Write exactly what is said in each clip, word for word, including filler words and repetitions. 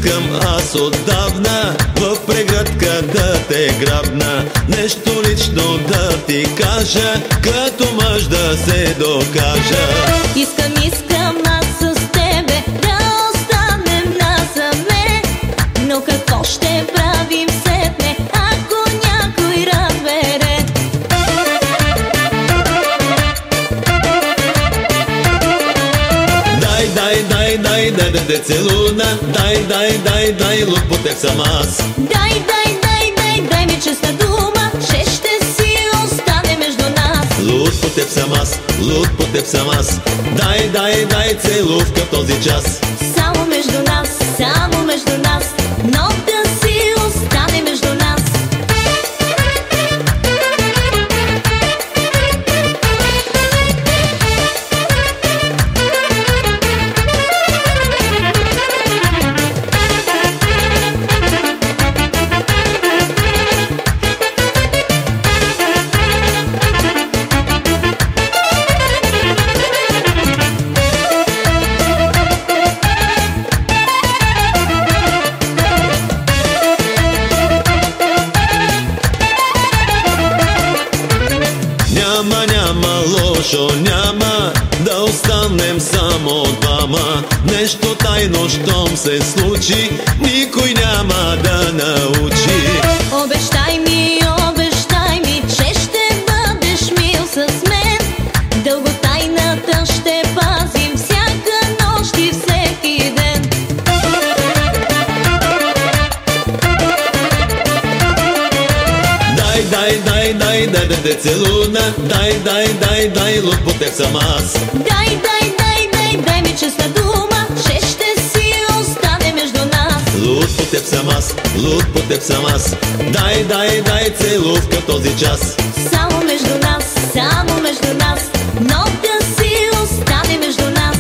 искам аз отдавна в прегръдка да те грабна, нещо лично да ти кажа, като мъж да се докажа. Искам, искам аз с тебе да останем насаме, но какво ще правим сетне, ако някой разбере? Дай, дай, дай, дай, дай да те целуна, дай, дай, дай, дай, луд по теб съм аз. Дай, дай, дай, дай, дай ми честна дума, че ще си остане между нас. Луд по теб съм аз, луд по теб съм аз, дай, дай, дай целувка в този час. Само между нас, само между нас, но да си остане между нас. Няма, няма лошо, няма да останем само двама. Нещо тайно, щом се случи, никой няма да научи. Обещай ми, обещай ми, че ще бъдеш мил с мен. Дълго тайната ще пазим всяка нощ и всеки ден. Дай, дай, дай, дай, дай да те целуна, дай, дай, дай, дай, луд по теб съм аз. Дай, дай, дай, дай, дай ми честна дума, че ще си остане между нас. Луд по теб съм аз, луд по теб съм аз, дай, дай, дай целувка в този час. Само между нас, само между нас, но да си остане между нас.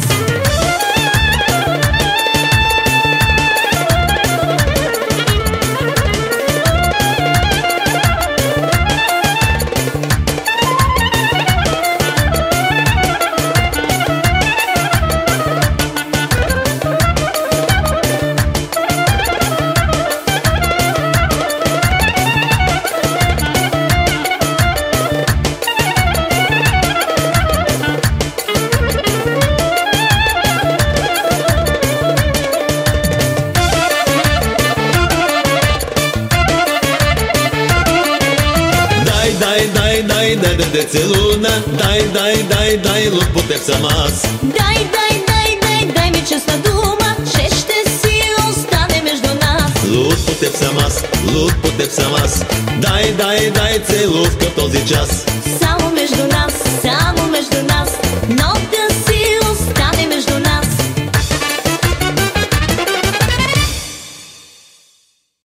Дай, дай, дай, дай да те целуна, дай, дай, дай, дай, луд по теб съм аз. Дай, дай, дай, дай, дай ми честна дума, че ще си остане между нас. Луд по теб съм аз, луд по теб съм аз, дай, дай, дай целувка в този час. Само между нас, само между нас.